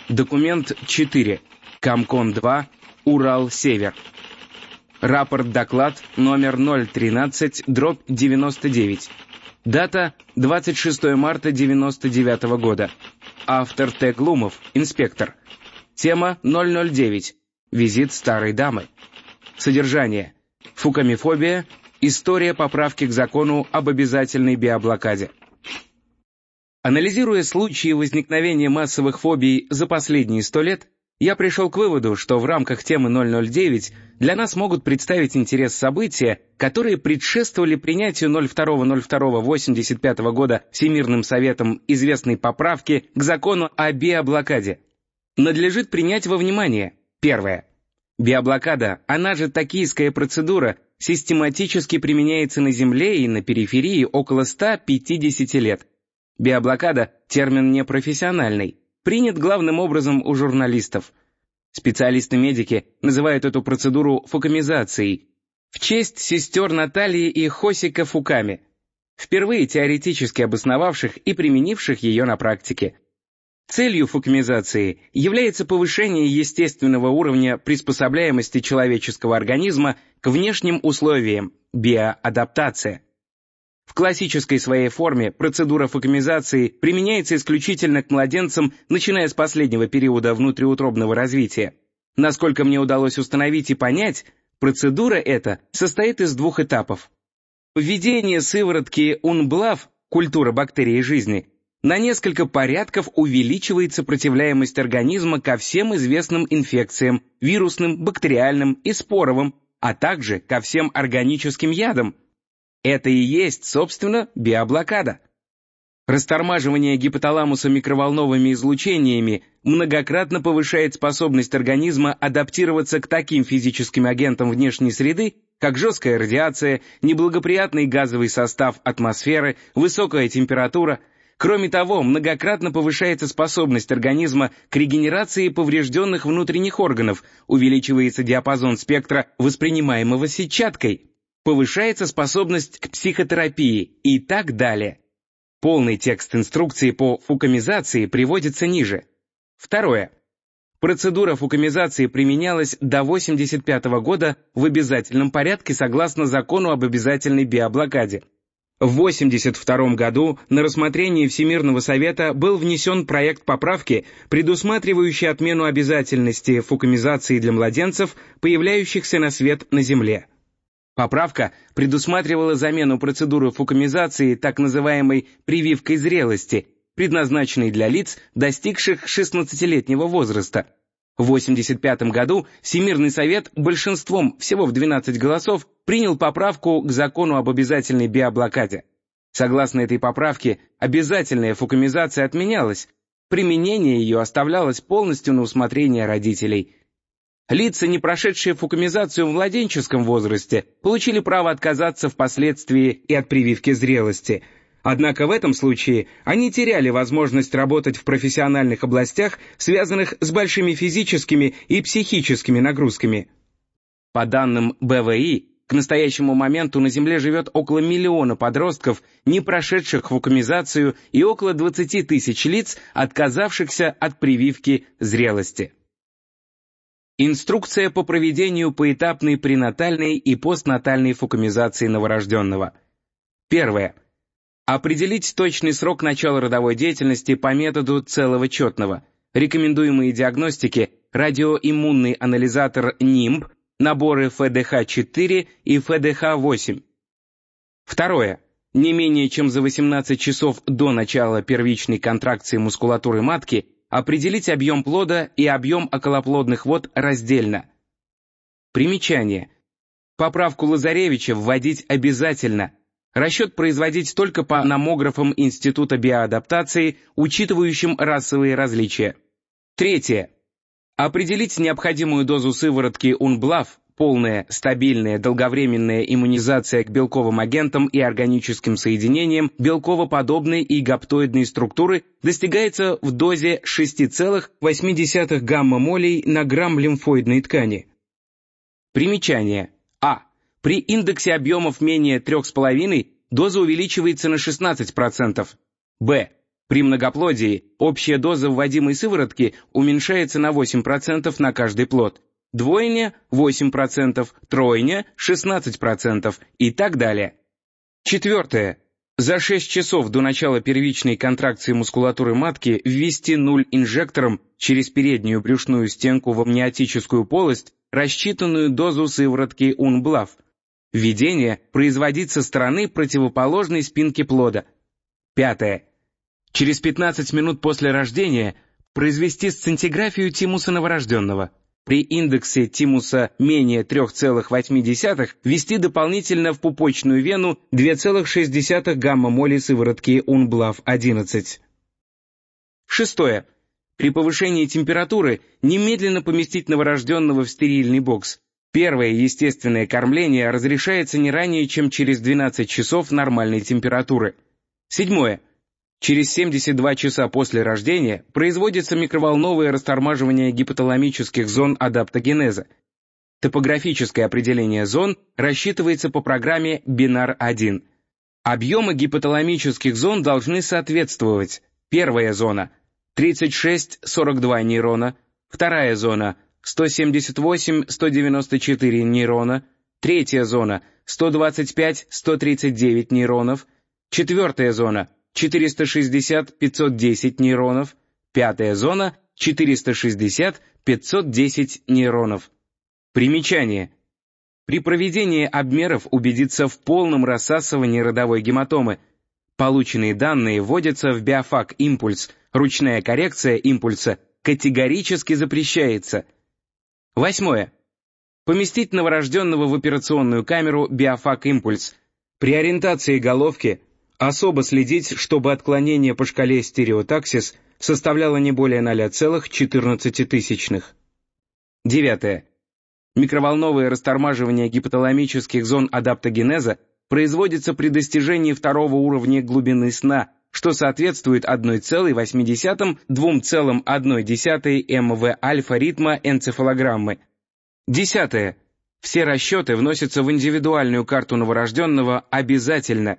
Документ 4. Комкон-2, Урал-Север. Рапорт-доклад номер 013/99. Дата 26 марта 99 года. Автор Т. Глумов, инспектор. Тема 009. Визит старой дамы. Содержание. Фукамифобия. История поправки к закону об обязательной биоблокаде. Анализируя случаи возникновения массовых фобий за последние 100 лет, я пришел к выводу, что в рамках темы 009 для нас могут представить интерес события, которые предшествовали принятию 02.02.85 года Всемирным Советом известной поправки к закону о биоблокаде. Надлежит принять во внимание: первое. Биоблокада, она же токийская процедура, систематически применяется на Земле и на периферии около 150 лет. Биоблокада – термин непрофессиональный, принят главным образом у журналистов. Специалисты-медики называют эту процедуру фукамизацией в честь сестер Натальи и Хосика Фуками, впервые теоретически обосновавших и применивших ее на практике. Целью фукамизации является повышение естественного уровня приспособляемости человеческого организма к внешним условиям, биоадаптация. В классической своей форме процедура фукамизации применяется исключительно к младенцам, начиная с последнего периода внутриутробного развития. Насколько мне удалось установить и понять, процедура эта состоит из двух этапов. Введение сыворотки Унблав, культура бактерий жизни, на несколько порядков увеличивает сопротивляемость организма ко всем известным инфекциям, вирусным, бактериальным и споровым, а также ко всем органическим ядам. Это и есть, собственно, биоблокада. Растормаживание гипоталамуса микроволновыми излучениями многократно повышает способность организма адаптироваться к таким физическим агентам внешней среды, как жесткая радиация, неблагоприятный газовый состав атмосферы, высокая температура. Кроме того, многократно повышается способность организма к регенерации поврежденных внутренних органов, увеличивается диапазон спектра, воспринимаемого сетчаткой, повышается способность к психотерапии и так далее. Полный текст инструкции по фукамизации приводится ниже. Второе. Процедура фукамизации применялась до 1985 года в обязательном порядке согласно закону об обязательной биоблокаде. В 1982 году на рассмотрение Всемирного Совета был внесен проект поправки, предусматривающий отмену обязательности фукамизации для младенцев, появляющихся на свет на Земле. Поправка предусматривала замену процедуры фукамизации так называемой прививкой зрелости, предназначенной для лиц, достигших 16-летнего возраста. В 1985 году Всемирный Совет большинством, всего в 12 голосов, принял поправку к закону об обязательной биоблокаде. Согласно этой поправке, обязательная фукамизация отменялась, применение ее оставлялось полностью на усмотрение родителей. Лица, не прошедшие фукамизацию в младенческом возрасте, получили право отказаться впоследствии и от прививки зрелости. Однако в этом случае они теряли возможность работать в профессиональных областях, связанных с большими физическими и психическими нагрузками. По данным БВИ, к настоящему моменту на Земле живет около 1 миллиона подростков, не прошедших фукамизацию, и около 20 тысяч лиц, отказавшихся от прививки зрелости. Инструкция по проведению поэтапной пренатальной и постнатальной фукамизации новорожденного. Первое. Определить точный срок начала родовой деятельности по методу целого четного. Рекомендуемые диагностики: радиоиммунный анализатор НИМБ, наборы ФДХ-4 и ФДХ-8. Второе. Не менее чем за 18 часов до начала первичной контракции мускулатуры матки определить объем плода и объем околоплодных вод раздельно. Примечание. Поправку Лазаревича вводить обязательно. Расчет производить только по номографам Института биоадаптации, учитывающим расовые различия. Третье. Определить необходимую дозу сыворотки Унблав, полная, стабильная, долговременная иммунизация к белковым агентам и органическим соединениям белковоподобной и гаптоидной структуры достигается в дозе 6,8 гамма-молей на грамм лимфоидной ткани. Примечание. А. При индексе объемов менее 3,5 доза увеличивается на 16%. Б. При многоплодии общая доза вводимой сыворотки уменьшается на 8% на каждый плод, двойня – 8%, тройня – 16% и так далее. Четвертое. За 6 часов до начала первичной контракции мускулатуры матки ввести 0 инжектором через переднюю брюшную стенку в амниотическую полость рассчитанную дозу сыворотки Унблав. Введение производить со стороны противоположной спинки плода. Пятое. Через 15 минут после рождения произвести сцинтиграфию тимуса новорожденного. При индексе тимуса менее 3,8 ввести дополнительно в пупочную вену 2,6 гамма-моли сыворотки Унблав-11. Шестое. При повышении температуры немедленно поместить новорожденного в стерильный бокс. Первое естественное кормление разрешается не ранее, чем через 12 часов нормальной температуры. Седьмое. Через 72 часа после рождения производится микроволновое растормаживание гипоталамических зон адаптогенеза. Топографическое определение зон рассчитывается по программе Бинар-1. Объемы гипоталамических зон должны соответствовать: первая зона – 36-42 нейрона, вторая зона – 178-194 нейрона, третья зона – 125-139 нейронов, четвертая зона – 460-510 нейронов, пятая зона – 460-510 нейронов. Примечание. При проведении обмеров убедиться в полном рассасывании родовой гематомы. Полученные данные вводятся в биофак-импульс, ручная коррекция импульса категорически запрещается. Восьмое. Поместить новорожденного в операционную камеру биофак-импульс. При ориентации головки особо следить, чтобы отклонение по шкале стереотаксис составляло не более 0,14. Девятое. Микроволновое растормаживание гипоталамических зон адаптогенеза производится при достижении второго уровня глубины сна, что соответствует 1,8-2,1 МВ-альфа ритма энцефалограммы. Десятое. Все расчеты вносятся в индивидуальную карту новорожденного обязательно.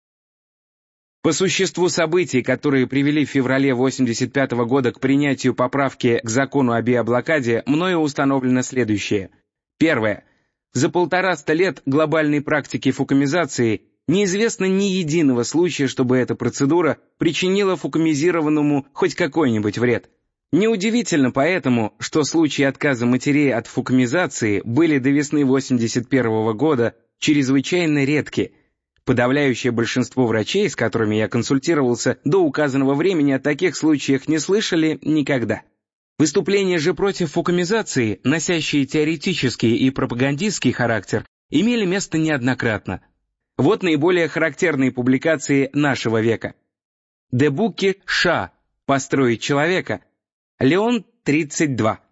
По существу событий, которые привели в феврале 1985 года к принятию поправки к закону о биоблокаде, мною установлено следующее. Первое. За 150 лет глобальной практики фукумизации неизвестно ни единого случая, чтобы эта процедура причинила фукумизированному хоть какой-нибудь вред. Неудивительно поэтому, что случаи отказа матерей от фукумизации были до весны 1981 года чрезвычайно редки. Подавляющее большинство врачей, с которыми я консультировался до указанного времени, о таких случаях не слышали никогда. Выступления же против фукумизации, носящие теоретический и пропагандистский характер, имели место неоднократно. Вот наиболее характерные публикации нашего века. Дебуки Ша «Построить человека», Леон 32.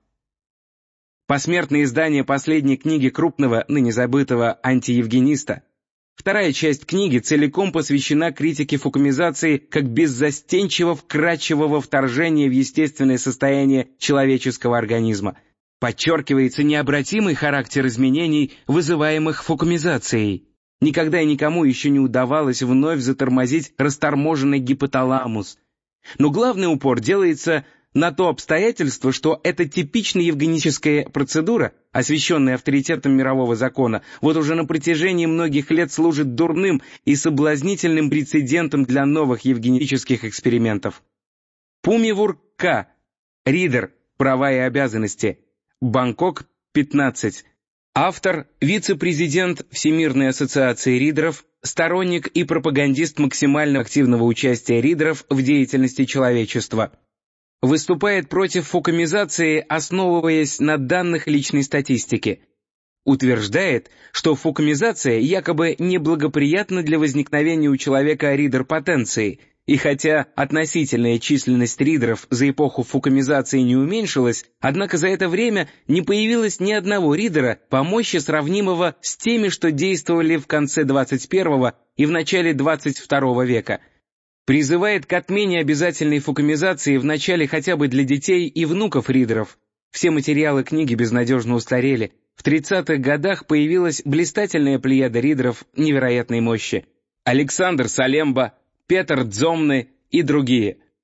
Посмертное издание последней книги крупного, ныне забытого антиевгениста. Вторая часть книги целиком посвящена критике фукумизации как беззастенчиво вкрадчивого вторжения в естественное состояние человеческого организма. Подчеркивается необратимый характер изменений, вызываемых фукумизацией. Никогда и никому еще не удавалось вновь затормозить расторможенный гипоталамус. Но главный упор делается на то обстоятельство, что эта типично евгеническая процедура, освященная авторитетом мирового закона, вот уже на протяжении многих лет служит дурным и соблазнительным прецедентом для новых евгенических экспериментов. Пумивур К. Ридер. Права и обязанности. Бангкок, 15. Автор, вице-президент Всемирной ассоциации ридеров, сторонник и пропагандист максимально активного участия ридеров в деятельности человечества. Выступает против фукумизации, основываясь на данных личной статистики. Утверждает, что фукумизация якобы неблагоприятна для возникновения у человека ридер-потенции, и хотя относительная численность ридеров за эпоху фукумизации не уменьшилась, однако за это время не появилось ни одного ридера по мощи сравнимого с теми, что действовали в конце 21 и в начале 22 века. Призывает к отмене обязательной фукумизации в начале хотя бы для детей и внуков ридеров. Все материалы книги безнадежно устарели. В 30-х годах появилась блистательная плеяда ридеров невероятной мощи. Александр Салемба, Петр Дзомны и другие.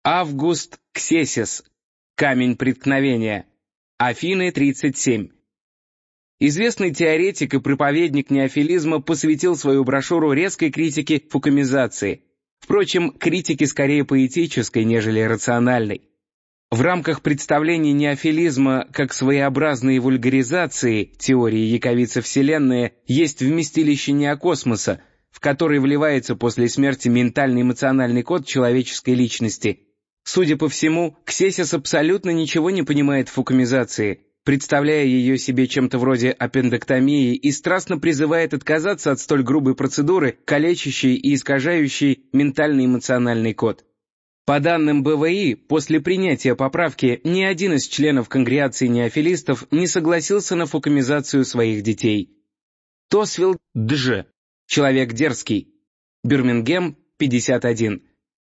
Август Ксесис. Камень преткновения. Афины, 37. Известный теоретик и проповедник неофилизма посвятил свою брошюру резкой критике фукумизации. Впрочем, критике скорее поэтической, нежели рациональной. В рамках представления неофилизма как своеобразной вульгаризации теории яковицы Вселенной есть вместилище неокосмоса, в который вливается после смерти ментально-эмоциональный код человеческой личности. Судя по всему, Ксесис абсолютно ничего не понимает в фукумизации, представляя ее себе чем-то вроде аппендэктомии, и страстно призывает отказаться от столь грубой процедуры, калечащей и искажающей ментально-эмоциональный код. По данным БВИ, после принятия поправки ни один из членов конгрегации неофилистов не согласился на фукумизацию своих детей. Тосвилл Дж. Человек дерзкий. Бирмингем, 51.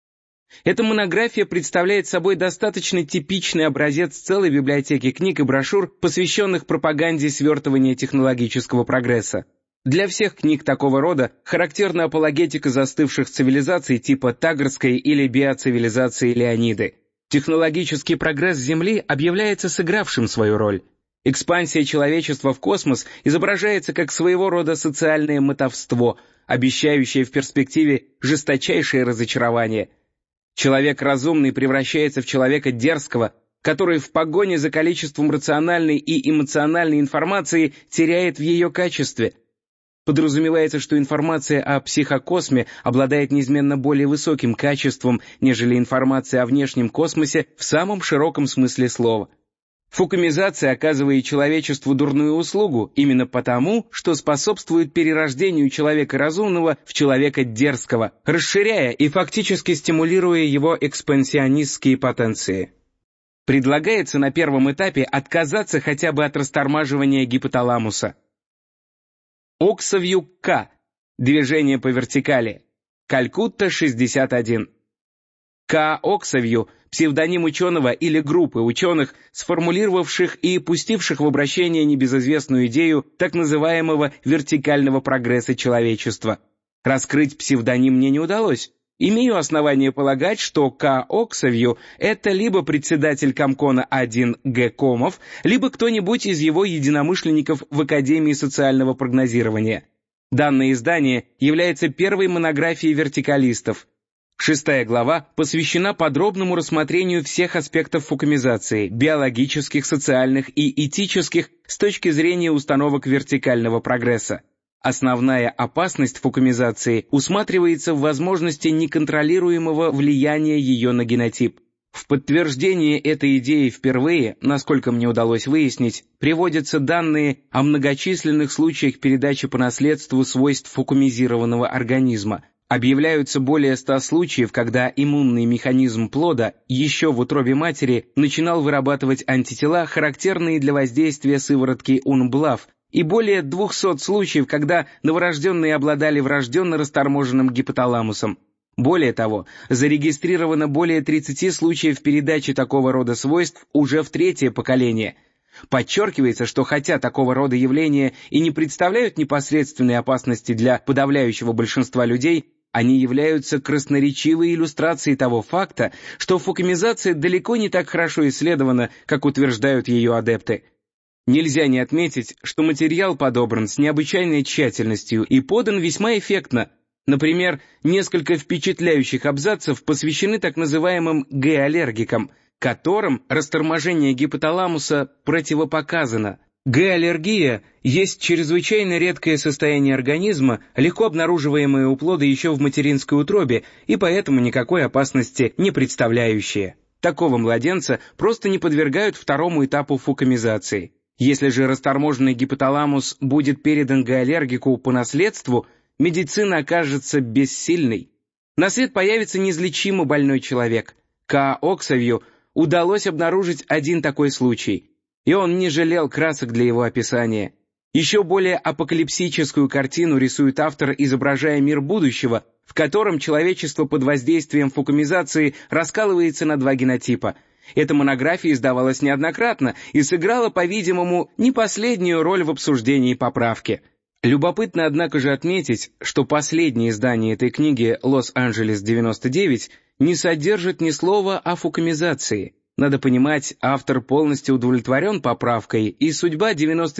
Эта монография представляет собой достаточно типичный образец целой библиотеки книг и брошюр, посвященных пропаганде свертывания технологического прогресса. Для всех книг такого рода характерна апологетика застывших цивилизаций типа Тагорской или биоцивилизации Леониды. Технологический прогресс Земли объявляется сыгравшим свою роль. Экспансия человечества в космос изображается как своего рода социальное мотовство, обещающее в перспективе жесточайшее разочарование. Человек разумный превращается в человека дерзкого, который в погоне за количеством рациональной и эмоциональной информации теряет в ее качестве. Подразумевается, что информация о психокосме обладает неизменно более высоким качеством, нежели информация о внешнем космосе в самом широком смысле слова. Фукумизация оказывает человечеству дурную услугу именно потому, что способствует перерождению человека разумного в человека дерзкого, расширяя и фактически стимулируя его экспансионистские потенции. Предлагается на первом этапе отказаться хотя бы от растормаживания гипоталамуса. Оксавью К. Движение по вертикали. Калькутта, 61. К. Оксавью – псевдоним ученого или группы ученых, сформулировавших и пустивших в обращение небезызвестную идею так называемого вертикального прогресса человечества. Раскрыть псевдоним мне не удалось. Имею основание полагать, что К. Оксавью – это либо председатель Комкона-1 Г. Комов, либо кто-нибудь из его единомышленников в Академии социального прогнозирования. Данное издание является первой монографией вертикалистов. 6 глава посвящена подробному рассмотрению всех аспектов фукумизации, биологических, социальных и этических с точки зрения установок вертикального прогресса. Основная опасность фукумизации усматривается в возможности неконтролируемого влияния ее на генотип. В подтверждение этой идеи впервые, насколько мне удалось выяснить, приводятся данные о многочисленных случаях передачи по наследству свойств фукумизированного организма. Объявляются более 100 случаев, когда иммунный механизм плода еще в утробе матери начинал вырабатывать антитела, характерные для воздействия сыворотки Унблав, и более 200 случаев, когда новорожденные обладали врожденно расторможенным гипоталамусом. Более того, зарегистрировано более 30 случаев передачи такого рода свойств уже в третье поколение. Подчеркивается, что хотя такого рода явления и не представляют непосредственной опасности для подавляющего большинства людей, они являются красноречивой иллюстрацией того факта, что фукумизация далеко не так хорошо исследована, как утверждают ее адепты. Нельзя не отметить, что материал подобран с необычайной тщательностью и подан весьма эффектно. Например, несколько впечатляющих абзацев посвящены так называемым Г-аллергикам, которым расторможение гипоталамуса противопоказано. Г-аллергия есть чрезвычайно редкое состояние организма, легко обнаруживаемое у плода еще в материнской утробе и поэтому никакой опасности не представляющее. Такого младенца просто не подвергают второму этапу фукумизации. Если же расторможенный гипоталамус будет передан Г-аллергику по наследству, медицина окажется бессильной. На свет появится неизлечимо больной человек. К. Оксавью удалось обнаружить один такой случай, и он не жалел красок для его описания. Еще более апокалипсическую картину рисует автор, изображая мир будущего, в котором человечество под воздействием фукумизации раскалывается на два генотипа. Эта монография издавалась неоднократно и сыграла, по-видимому, не последнюю роль в обсуждении поправки. Любопытно, однако же, отметить, что последнее издание этой книги «Лос-Анджелес 99» не содержит ни слова о фукумизации. Надо понимать, автор полностью удовлетворен поправкой, и судьба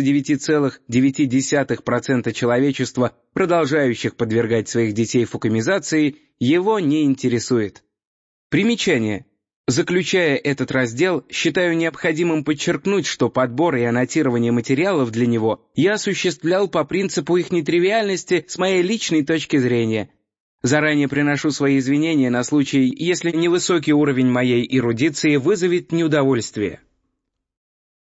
99,9% человечества, продолжающих подвергать своих детей фукумизации, его не интересует. Примечание. Заключая этот раздел, считаю необходимым подчеркнуть, что подбор и аннотирование материалов для него я осуществлял по принципу их нетривиальности с моей личной точки зрения. Заранее приношу свои извинения на случай, если невысокий уровень моей эрудиции вызовет неудовольствие.